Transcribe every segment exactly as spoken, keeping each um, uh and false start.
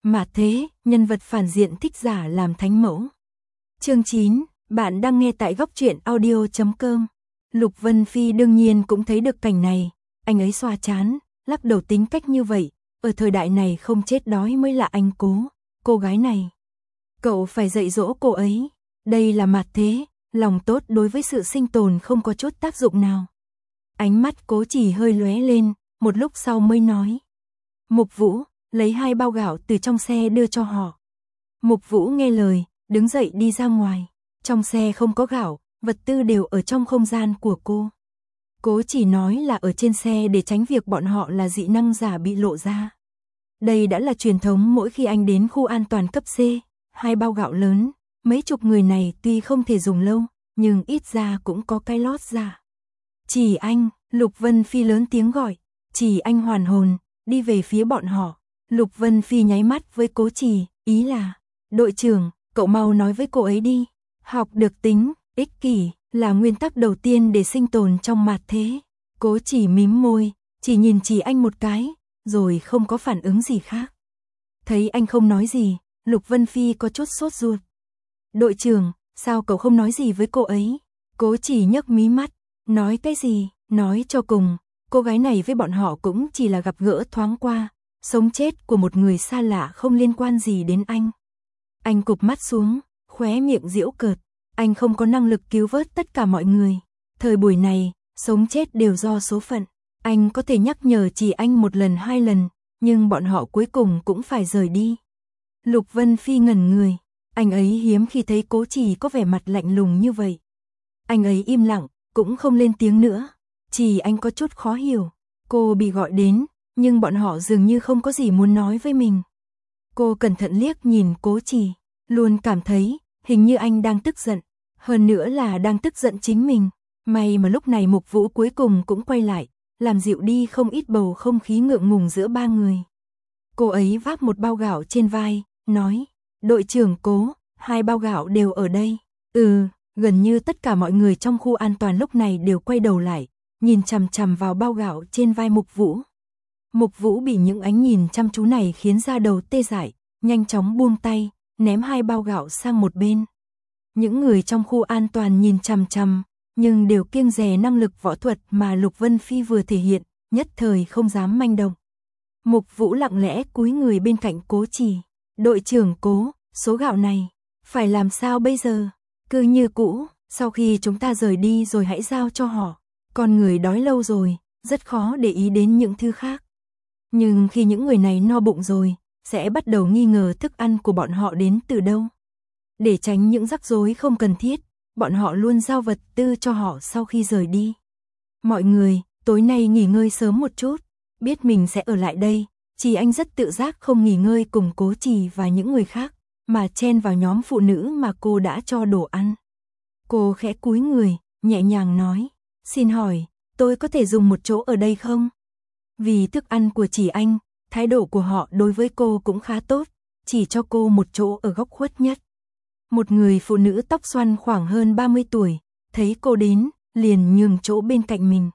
Mà thế, nhân vật phản diện thích giả làm thánh mẫu. Chương chín, bạn đang nghe tại góc truyện audio chấm com. Lục Vân Phi đương nhiên cũng thấy được cảnh này, anh ấy xoa chán, lắc đầu tính cách như vậy, ở thời đại này không chết đói mới là anh Cố, cô gái này. Cậu phải dạy dỗ cô ấy, đây là mặt thế, lòng tốt đối với sự sinh tồn không có chút tác dụng nào. Ánh mắt Cố Chỉ hơi lóe lên, một lúc sau mới nói. Mục Vũ, lấy hai bao gạo từ trong xe đưa cho họ. Mục Vũ nghe lời, đứng dậy đi ra ngoài. Trong xe không có gạo, vật tư đều ở trong không gian của cô. Cố Chỉ nói là ở trên xe để tránh việc bọn họ là dị năng giả bị lộ ra. Đây đã là truyền thống mỗi khi anh đến khu an toàn cấp C, hai bao gạo lớn, mấy chục người này tuy không thể dùng lâu, nhưng ít ra cũng có cái lót ra. Chỉ anh, Lục Vân Phi lớn tiếng gọi, Chỉ anh hoàn hồn, đi về phía bọn họ. Lục Vân Phi nháy mắt với Cố Chỉ, ý là, đội trưởng, cậu mau nói với cô ấy đi. Học được tính, ích kỷ, là nguyên tắc đầu tiên để sinh tồn trong mặt thế. Cố Chỉ mím môi, chỉ nhìn Chỉ anh một cái, rồi không có phản ứng gì khác. Thấy anh không nói gì, Lục Vân Phi có chút sốt ruột. Đội trưởng, sao cậu không nói gì với cô ấy? Cố Chỉ nhấc mí mắt, nói cái gì, nói cho cùng, cô gái này với bọn họ cũng chỉ là gặp gỡ thoáng qua, sống chết của một người xa lạ không liên quan gì đến anh. Anh cụp mắt xuống, khóe miệng giễu cợt, anh không có năng lực cứu vớt tất cả mọi người. Thời buổi này, sống chết đều do số phận. Anh có thể nhắc nhở Chỉ anh một lần hai lần, nhưng bọn họ cuối cùng cũng phải rời đi. Lục Vân Phi ngẩn người, anh ấy hiếm khi thấy Cố Chỉ có vẻ mặt lạnh lùng như vậy. Anh ấy im lặng, cũng không lên tiếng nữa. Chỉ anh có chút khó hiểu, cô bị gọi đến, nhưng bọn họ dường như không có gì muốn nói với mình. Cô cẩn thận liếc nhìn Cố Chỉ, luôn cảm thấy, hình như anh đang tức giận, hơn nữa là đang tức giận chính mình. May mà lúc này Mục Vũ cuối cùng cũng quay lại, làm dịu đi không ít bầu không khí ngượng ngùng giữa ba người. Cô ấy vác một bao gạo trên vai, nói, đội trưởng Cố, hai bao gạo đều ở đây. Ừ, gần như tất cả mọi người trong khu an toàn lúc này đều quay đầu lại, nhìn chằm chằm vào bao gạo trên vai Mục Vũ. Mục Vũ bị những ánh nhìn chăm chú này khiến da đầu tê dại, nhanh chóng buông tay, ném hai bao gạo sang một bên. Những người trong khu an toàn nhìn chằm chằm, nhưng đều kiêng dè năng lực võ thuật mà Lục Vân Phi vừa thể hiện, nhất thời không dám manh động. Mục Vũ lặng lẽ cúi người bên cạnh Cố Chỉ. Đội trưởng Cố, số gạo này, phải làm sao bây giờ? Cứ như cũ, sau khi chúng ta rời đi rồi hãy giao cho họ. Con người đói lâu rồi, rất khó để ý đến những thứ khác. Nhưng khi những người này no bụng rồi, sẽ bắt đầu nghi ngờ thức ăn của bọn họ đến từ đâu. Để tránh những rắc rối không cần thiết, bọn họ luôn giao vật tư cho họ sau khi rời đi. Mọi người, tối nay nghỉ ngơi sớm một chút, biết mình sẽ ở lại đây, Chỉ anh rất tự giác không nghỉ ngơi cùng Cố Chỉ và những người khác, mà chen vào nhóm phụ nữ mà cô đã cho đồ ăn. Cô khẽ cúi người, nhẹ nhàng nói, xin hỏi, tôi có thể dùng một chỗ ở đây không? Vì thức ăn của Chỉ anh, thái độ của họ đối với cô cũng khá tốt, chỉ cho cô một chỗ ở góc khuất nhất. Một người phụ nữ tóc xoăn khoảng hơn ba mươi tuổi, thấy cô đến, liền nhường chỗ bên cạnh mình.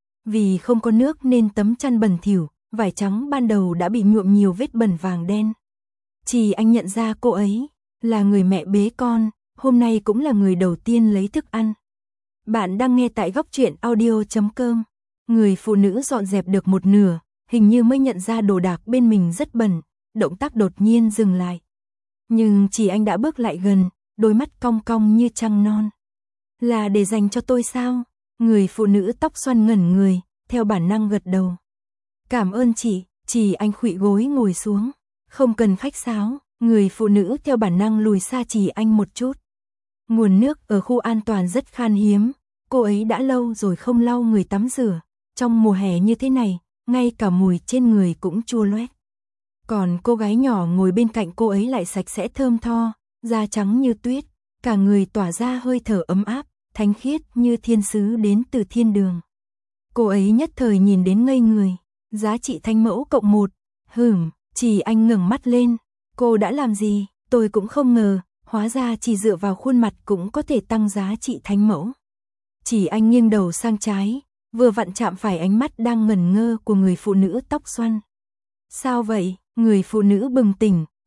Vì không có nước nên tấm chăn bẩn thỉu, vải trắng ban đầu đã bị nhuộm nhiều vết bẩn vàng đen. Chỉ anh nhận ra cô ấy, là người mẹ bế con, hôm nay cũng là người đầu tiên lấy thức ăn. Bạn đang nghe tại góc truyện audio chấm com. Người phụ nữ dọn dẹp được một nửa, hình như mới nhận ra đồ đạc bên mình rất bẩn, động tác đột nhiên dừng lại. Nhưng Chỉ anh đã bước lại gần, đôi mắt cong cong như trăng non. Là để dành cho tôi sao? Người phụ nữ tóc xoăn ngẩn người, theo bản năng gật đầu. Cảm ơn chị, Chỉ anh khuỵu gối ngồi xuống. Không cần khách sáo, người phụ nữ theo bản năng lùi xa Chỉ anh một chút. Nguồn nước ở khu an toàn rất khan hiếm, cô ấy đã lâu rồi không lau người tắm rửa. Trong mùa hè như thế này, ngay cả mùi trên người cũng chua loét. Còn cô gái nhỏ ngồi bên cạnh cô ấy lại sạch sẽ thơm tho, da trắng như tuyết, cả người tỏa ra hơi thở ấm áp, thánh khiết như thiên sứ đến từ thiên đường. Cô ấy nhất thời nhìn đến ngây người, giá trị thánh mẫu cộng một, hửm, Chỉ anh ngẩng mắt lên, cô đã làm gì, tôi cũng không ngờ, hóa ra chỉ dựa vào khuôn mặt cũng có thể tăng giá trị thánh mẫu. Chỉ anh nghiêng đầu sang trái, vừa vặn chạm phải ánh mắt đang ngẩn ngơ của người phụ nữ tóc xoăn. Sao vậy? Người phụ nữ bừng tỉnh,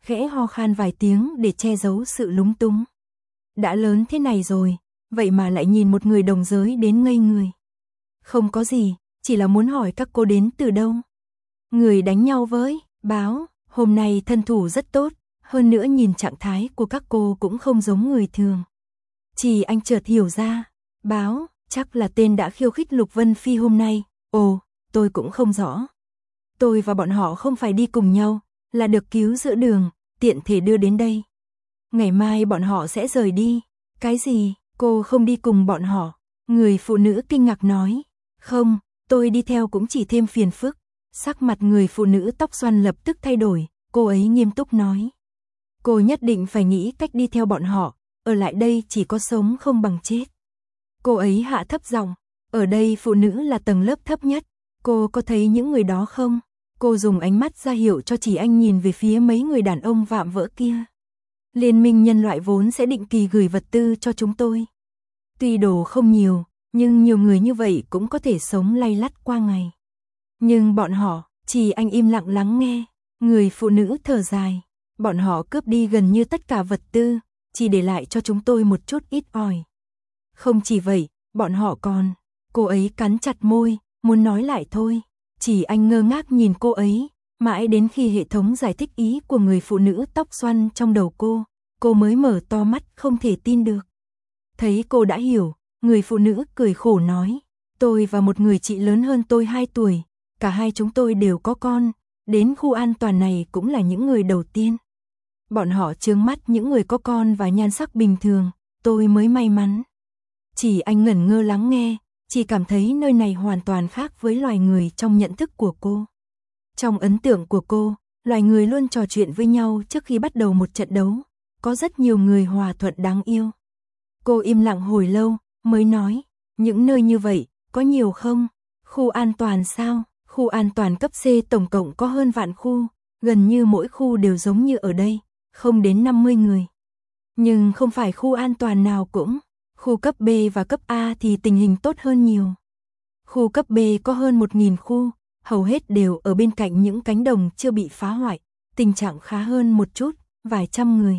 khẽ ho khan vài tiếng để che giấu sự lúng túng. Đã lớn thế này rồi, vậy mà lại nhìn một người đồng giới đến ngây người. Không có gì, chỉ là muốn hỏi các cô đến từ đâu. Người đánh nhau với, báo, hôm nay thân thủ rất tốt, hơn nữa nhìn trạng thái của các cô cũng không giống người thường. Chỉ anh chợt hiểu ra, báo, chắc là tên đã khiêu khích Lục Vân Phi hôm nay, ồ, tôi cũng không rõ. Tôi và bọn họ không phải đi cùng nhau, là được cứu giữa đường, tiện thể đưa đến đây. Ngày mai bọn họ sẽ rời đi. Cái gì, cô không đi cùng bọn họ? Người phụ nữ kinh ngạc nói. Không, tôi đi theo cũng chỉ thêm phiền phức. Sắc mặt người phụ nữ tóc xoăn lập tức thay đổi, cô ấy nghiêm túc nói. Cô nhất định phải nghĩ cách đi theo bọn họ, ở lại đây chỉ có sống không bằng chết. Cô ấy hạ thấp giọng, ở đây phụ nữ là tầng lớp thấp nhất, cô có thấy những người đó không? Cô dùng ánh mắt ra hiệu cho Chỉ Anh nhìn về phía mấy người đàn ông vạm vỡ kia. Liên minh nhân loại vốn sẽ định kỳ gửi vật tư cho chúng tôi. Tuy đồ không nhiều, nhưng nhiều người như vậy cũng có thể sống lay lắt qua ngày. Nhưng bọn họ, Chỉ Anh im lặng lắng nghe, người phụ nữ thở dài. Bọn họ cướp đi gần như tất cả vật tư, chỉ để lại cho chúng tôi một chút ít ỏi. Không chỉ vậy, bọn họ còn... Cô ấy cắn chặt môi, muốn nói lại thôi. Chỉ Anh ngơ ngác nhìn cô ấy, mãi đến khi hệ thống giải thích ý của người phụ nữ tóc xoăn trong đầu cô, cô mới mở to mắt không thể tin được. Thấy cô đã hiểu, người phụ nữ cười khổ nói, tôi và một người chị lớn hơn tôi hai tuổi, cả hai chúng tôi đều có con, đến khu an toàn này cũng là những người đầu tiên. Bọn họ chướng mắt những người có con và nhan sắc bình thường, tôi mới may mắn. Chỉ Anh ngẩn ngơ lắng nghe, chỉ cảm thấy nơi này hoàn toàn khác với loài người trong nhận thức của cô. Trong ấn tượng của cô, loài người luôn trò chuyện với nhau trước khi bắt đầu một trận đấu, có rất nhiều người hòa thuận đáng yêu. Cô im lặng hồi lâu, mới nói, những nơi như vậy, có nhiều không? Khu an toàn sao? Khu an toàn cấp C tổng cộng có hơn vạn khu, gần như mỗi khu đều giống như ở đây, không đến năm mươi người. Nhưng không phải khu an toàn nào cũng, khu cấp B và cấp A thì tình hình tốt hơn nhiều. Khu cấp B có hơn một nghìn khu, hầu hết đều ở bên cạnh những cánh đồng chưa bị phá hoại, tình trạng khá hơn một chút, vài trăm người.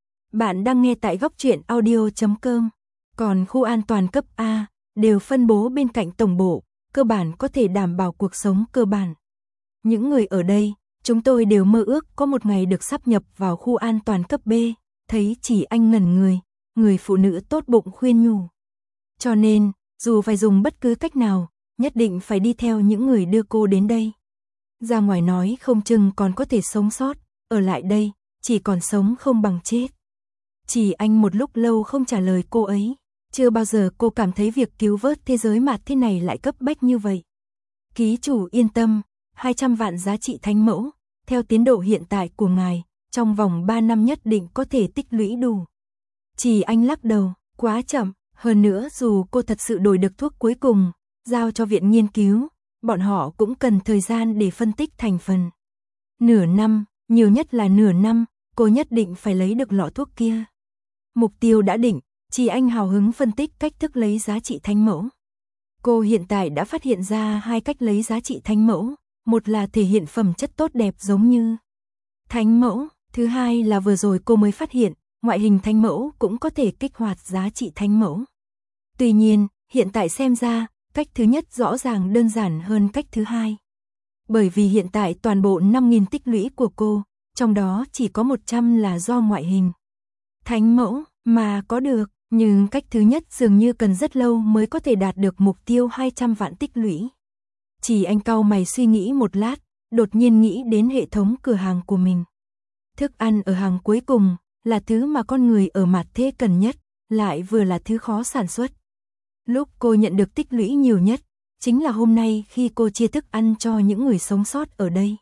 Bạn đang nghe tại góc truyện audio chấm com. Còn khu an toàn cấp A đều phân bố bên cạnh tổng bộ, cơ bản có thể đảm bảo cuộc sống cơ bản. Những người ở đây, chúng tôi đều mơ ước có một ngày được sáp nhập vào khu an toàn cấp B, thấy Chỉ Anh ngẩn người, người phụ nữ tốt bụng khuyên nhủ. Cho nên, dù phải dùng bất cứ cách nào, nhất định phải đi theo những người đưa cô đến đây. Ra ngoài nói không chừng còn có thể sống sót, ở lại đây, chỉ còn sống không bằng chết. Chỉ Anh một lúc lâu không trả lời cô ấy, chưa bao giờ cô cảm thấy việc cứu vớt thế giới mạt thế này lại cấp bách như vậy. Ký chủ yên tâm, hai trăm vạn giá trị thánh mẫu, theo tiến độ hiện tại của ngài, trong vòng ba năm nhất định có thể tích lũy đủ. Chỉ Anh lắc đầu, quá chậm, hơn nữa dù cô thật sự đổi được thuốc cuối cùng, giao cho viện nghiên cứu, bọn họ cũng cần thời gian để phân tích thành phần. Nửa năm, nhiều nhất là nửa năm, cô nhất định phải lấy được lọ thuốc kia. Mục tiêu đã định, Chỉ Anh hào hứng phân tích cách thức lấy giá trị thánh mẫu. Cô hiện tại đã phát hiện ra hai cách lấy giá trị thánh mẫu, một là thể hiện phẩm chất tốt đẹp giống như thánh mẫu, thứ hai là vừa rồi cô mới phát hiện, ngoại hình thánh mẫu cũng có thể kích hoạt giá trị thánh mẫu. Tuy nhiên, hiện tại xem ra, cách thứ nhất rõ ràng đơn giản hơn cách thứ hai. Bởi vì hiện tại toàn bộ năm nghìn tích lũy của cô, trong đó chỉ có một trăm là do ngoại hình thánh mẫu mà có được, nhưng cách thứ nhất dường như cần rất lâu mới có thể đạt được mục tiêu hai trăm vạn tích lũy. Chỉ Anh cau mày suy nghĩ một lát, đột nhiên nghĩ đến hệ thống cửa hàng của mình. Thức ăn ở hàng cuối cùng là thứ mà con người ở mặt thế cần nhất, lại vừa là thứ khó sản xuất. Lúc cô nhận được tích lũy nhiều nhất, chính là hôm nay khi cô chia thức ăn cho những người sống sót ở đây.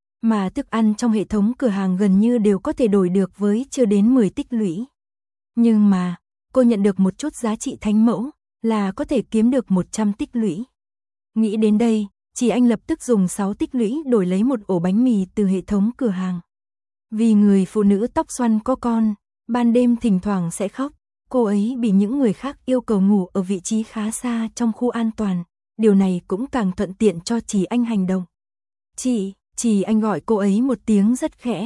Mà thức ăn trong hệ thống cửa hàng gần như đều có thể đổi được với chưa đến mười tích lũy. Nhưng mà, cô nhận được một chút giá trị thánh mẫu, là có thể kiếm được một trăm tích lũy. Nghĩ đến đây, Chỉ Anh lập tức dùng sáu tích lũy đổi lấy một ổ bánh mì từ hệ thống cửa hàng. Vì người phụ nữ tóc xoăn có con, ban đêm thỉnh thoảng sẽ khóc, cô ấy bị những người khác yêu cầu ngủ ở vị trí khá xa trong khu an toàn, điều này cũng càng thuận tiện cho Chỉ Anh hành động. Chị, Chỉ Anh gọi cô ấy một tiếng rất khẽ,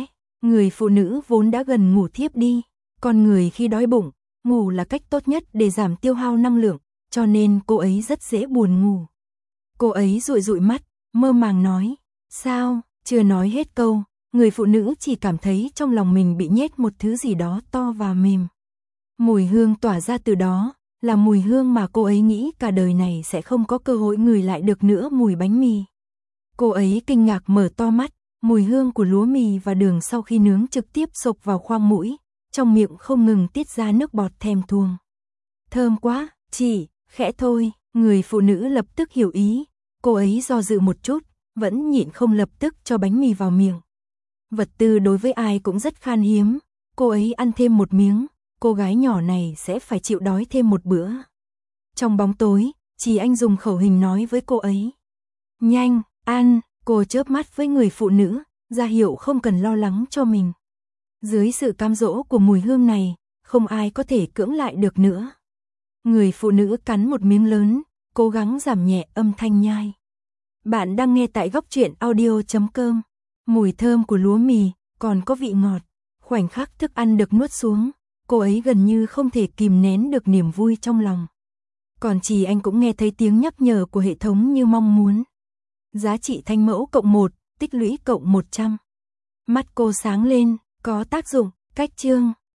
Người phụ nữ vốn đã gần ngủ thiếp đi, con người khi đói bụng, ngủ là cách tốt nhất để giảm tiêu hao năng lượng, cho nên cô ấy rất dễ buồn ngủ. Cô ấy dụi dụi mắt, mơ màng nói, sao, chưa nói hết câu, người phụ nữ chỉ cảm thấy trong lòng mình bị nhét một thứ gì đó to và mềm. Mùi hương tỏa ra từ đó, là mùi hương mà cô ấy nghĩ cả đời này sẽ không có cơ hội ngửi lại được nữa, mùi bánh mì. Cô ấy kinh ngạc mở to mắt, mùi hương của lúa mì và đường sau khi nướng trực tiếp xộc vào khoang mũi, trong miệng không ngừng tiết ra nước bọt thèm thuồng. Thơm quá, chị, khẽ thôi, người phụ nữ lập tức hiểu ý, cô ấy do dự một chút, vẫn nhịn không lập tức cho bánh mì vào miệng. Vật tư đối với ai cũng rất khan hiếm, cô ấy ăn thêm một miếng, cô gái nhỏ này sẽ phải chịu đói thêm một bữa. Trong bóng tối, Trì Anh dùng khẩu hình nói với cô ấy. Nhanh, ăn, cô chớp mắt với người phụ nữ, ra hiệu không cần lo lắng cho mình. Dưới sự cám dỗ của mùi hương này, không ai có thể cưỡng lại được nữa. Người phụ nữ cắn một miếng lớn, cố gắng giảm nhẹ âm thanh nhai. Bạn đang nghe tại góc truyện audio chấm com. Mùi thơm của lúa mì, còn có vị ngọt. Khoảnh khắc thức ăn được nuốt xuống, cô ấy gần như không thể kìm nén được niềm vui trong lòng. Còn Trì Anh cũng nghe thấy tiếng nhắc nhở của hệ thống như mong muốn. Giá trị thanh mẫu cộng một, tích lũy cộng một trăm. Mắt cô sáng lên, có tác dụng, cách chương.